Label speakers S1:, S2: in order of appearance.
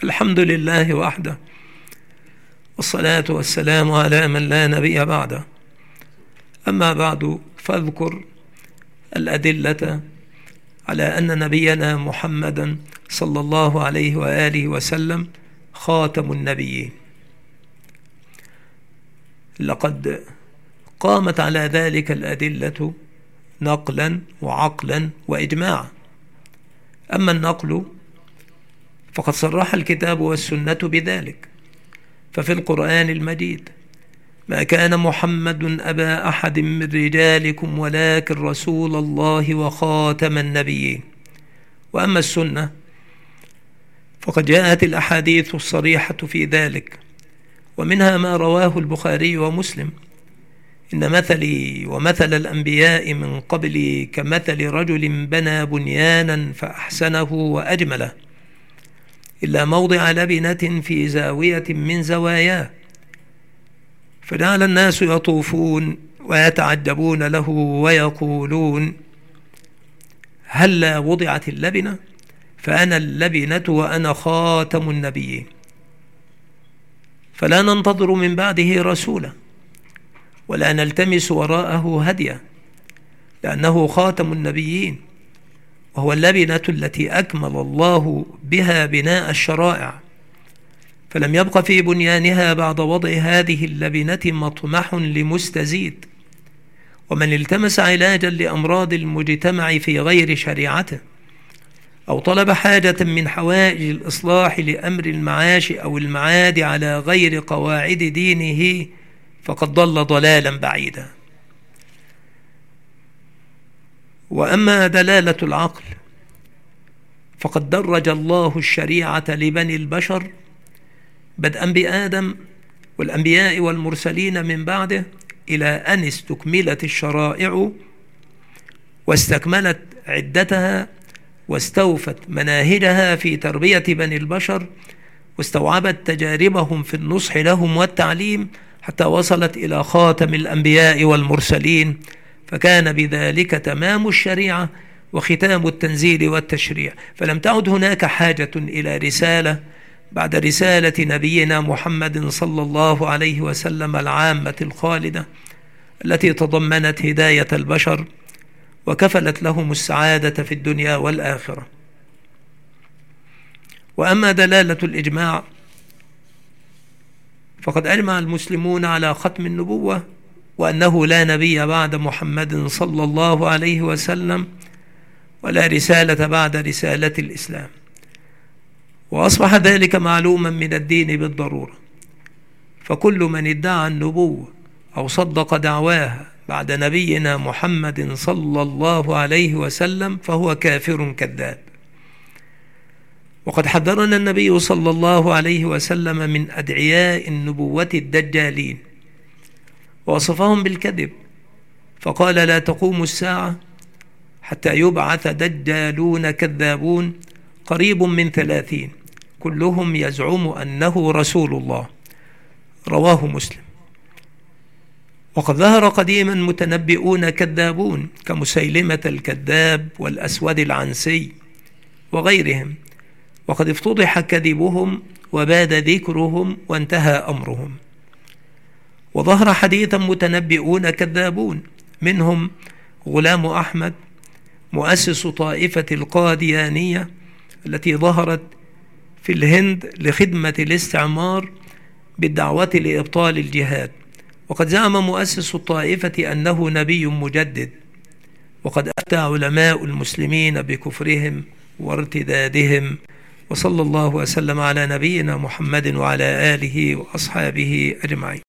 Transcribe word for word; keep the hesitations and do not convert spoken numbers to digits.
S1: الحمد لله وحده، والصلاة والسلام على من لا نبي بعده. أما بعد، فاذكر الأدلة على أن نبينا محمدا صلى الله عليه وآله وسلم خاتم النبيين. لقد قامت على ذلك الأدلة نقلا وعقلا وإجماعا. أما النقل فقد صرح الكتاب والسنة بذلك، ففي القرآن المجيد: ما كان محمد أبا أحد من رجالكم ولكن رسول الله وخاتم النبيين. وأما السنة فقد جاءت الأحاديث الصريحة في ذلك، ومنها ما رواه البخاري ومسلم: إن مثلي ومثل الأنبياء من قبلي كمثل رجل بنى بنيانا فأحسنه وأجمله، إلا موضع لبنة في زاوية من زواياه، فجعل الناس يطوفون ويتعجبون له ويقولون: هلا وضعت اللبنة؟ فأنا اللبنة وأنا خاتم النبيين. فلا ننتظر من بعده رسولا ولا نلتمس وراءه هديا، لأنه خاتم النبيين، وهو اللبنة التي أكمل الله بها بناء الشرائع، فلم يبق في بنيانها بعد وضع هذه اللبنة مطمح لمستزيد. ومن التمس علاجا لأمراض المجتمع في غير شريعته، أو طلب حاجة من حوائج الإصلاح لأمر المعاش أو المعاد على غير قواعد دينه، فقد ضل ضلالا بعيدا. وأما دلالة العقل فقد درج الله الشريعة لبني البشر بدءا بآدم والأنبياء والمرسلين من بعده، إلى أن استكملت الشرائع واستكملت عدتها واستوفت مناهجها في تربية بني البشر، واستوعبت تجاربهم في النصح لهم والتعليم، حتى وصلت إلى خاتم الأنبياء والمرسلين، فكان بذلك تمام الشريعة وختام التنزيل والتشريع. فلم تعد هناك حاجة إلى رسالة بعد رسالة نبينا محمد صلى الله عليه وسلم العامة الخالدة، التي تضمنت هداية البشر وكفلت لهم السعادة في الدنيا والآخرة. وأما دلالة الإجماع فقد أجمع المسلمون على ختم النبوة، وأنه لا نبي بعد محمد صلى الله عليه وسلم، ولا رسالة بعد رسالة الإسلام. وأصبح ذلك معلوما من الدين بالضرورة، فكل من ادعى النبوة أو صدق دعواها بعد نبينا محمد صلى الله عليه وسلم فهو كافر كذاب. وقد حذرنا النبي صلى الله عليه وسلم من أدعياء النبوة الدجالين، ووصفهم بالكذب، فقال: لا تقوم الساعة حتى يبعث دجالون كذابون قريب من ثلاثين كلهم يزعم أنه رسول الله. رواه مسلم. وقد ظهر قديما متنبئون كذابون كمسيلمة الكذاب والأسود العنسي وغيرهم، وقد افتضح كذبهم وباد ذكرهم وانتهى أمرهم. وظهر حديثا متنبئون كذابون، منهم غلام أحمد مؤسس طائفة القاديانية التي ظهرت في الهند لخدمة الاستعمار بالدعوة لإبطال الجهاد. وقد زعم مؤسس الطائفة أنه نبي مجدد، وقد أفتى علماء المسلمين بكفرهم وارتدادهم. وصلى الله وسلم على نبينا محمد وعلى آله وأصحابه أجمعين.